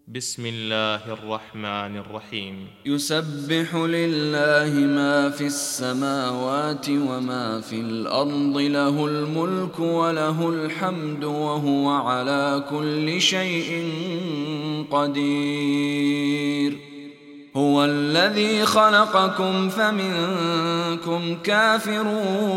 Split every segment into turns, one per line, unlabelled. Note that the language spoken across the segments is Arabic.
بسم الله الرحمن الرحيم.
يسبح لله ما في السماوات وما في الأرض، له الملك وله الحمد وهو على كل شيء قدير. هو الذي خلقكم فمنكم كافر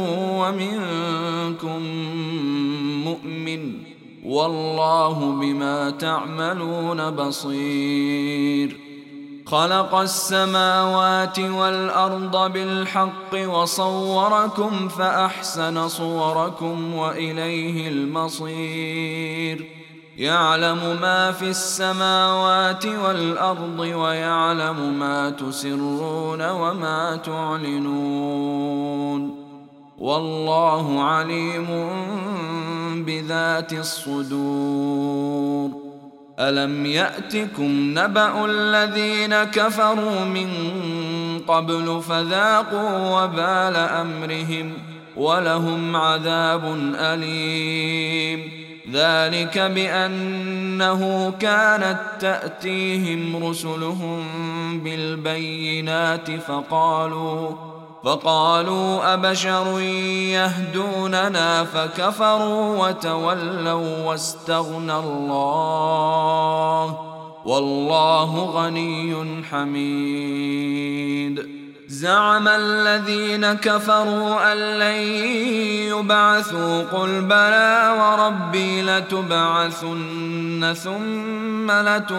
ومنكم مؤمن، والله بما تعملون بصير. خلق السماوات والأرض بالحق وصوركم فأحسن صوركم وإليه المصير. يعلم ما في السماوات والأرض ويعلم ما تسرون وما تعلنون، والله عليم بذات الصدور. ألم يأتكم نبأ الذين كفروا من قبل فذاقوا وبال أمرهم ولهم عذاب أليم. ذلك بأنه كانت تأتيهم رسلهم بالبينات فقالوا أبشر يهدوننا فكفروا وتولوا واستغنى الله، والله غني حميد. زعم الذين كفروا أن لن يبعثوا قل بلى وربي لتبعثن ثم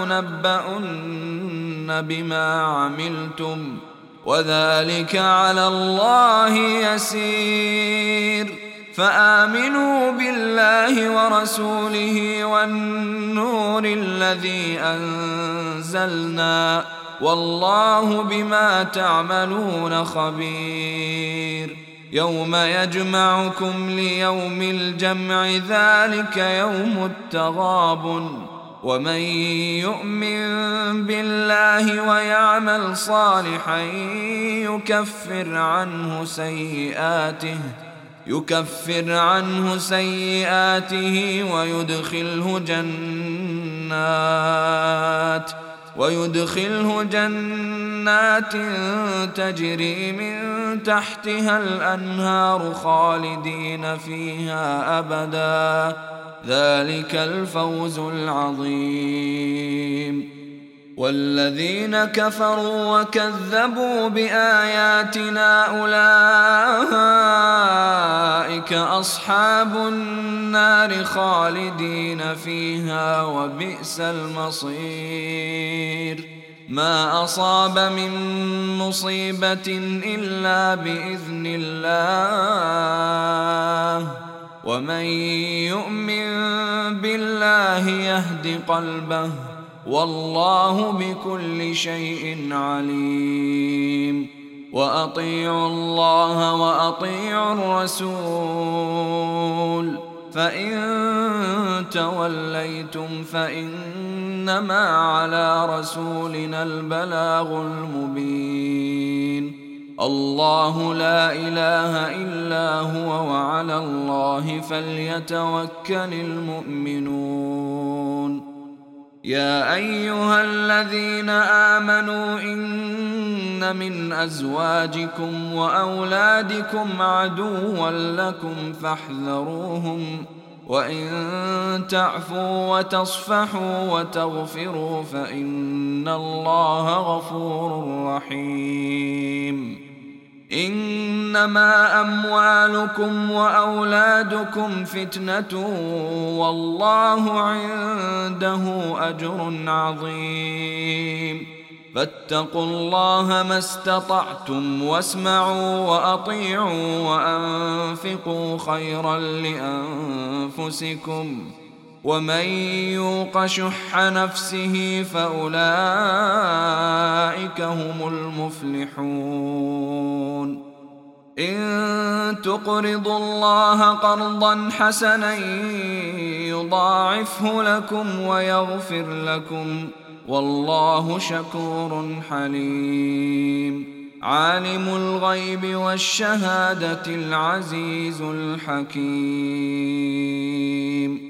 لتنبؤن بما عملتم وذلك على الله يسير. فآمنوا بالله ورسوله والنور الذي أنزلنا، والله بما تعملون خبير. يوم يجمعكم ليوم الجمع ذلك يوم التغابن، ومن يؤمن بالله ويعمل صالحا يكفر عنه سيئاته ويدخله جنات تجري من تحتها الأنهار خالدين فيها أبدا، ذلك الفوز العظيم. والذين كفروا وكذبوا بآياتنا أولئك أصحاب النار خالدين فيها وبئس المصير. ما أصاب من مصيبة إلا بإذن الله، ومن يؤمن بالله يهد قلبه، والله بكل شيء عليم. وأطيعوا الله وأطيعوا الرسول، فإن توليتم فإنما على رسولنا البلاغ المبين. الله لا إله إلا هو وعلى الله فليتوكل المؤمنون. يا أيها الذين آمنوا إن من أزواجكم وأولادكم عدوا لكم فاحذروهم، وإن تعفوا وتصفحوا وتغفروا فإن الله غفور رحيم. إنما أموالكم وأولادكم فتنة، والله عنده أجر عظيم. فاتقوا الله ما استطعتم واسمعوا وأطيعوا وأنفقوا خيرا لأنفسكم، ومن يوق شح نفسه فأولئك هم المفلحون. إن تقرضوا الله قرضا حسنا يضاعفه لكم ويغفر لكم، والله شكور حليم. عالم الغيب والشهادة العزيز الحكيم.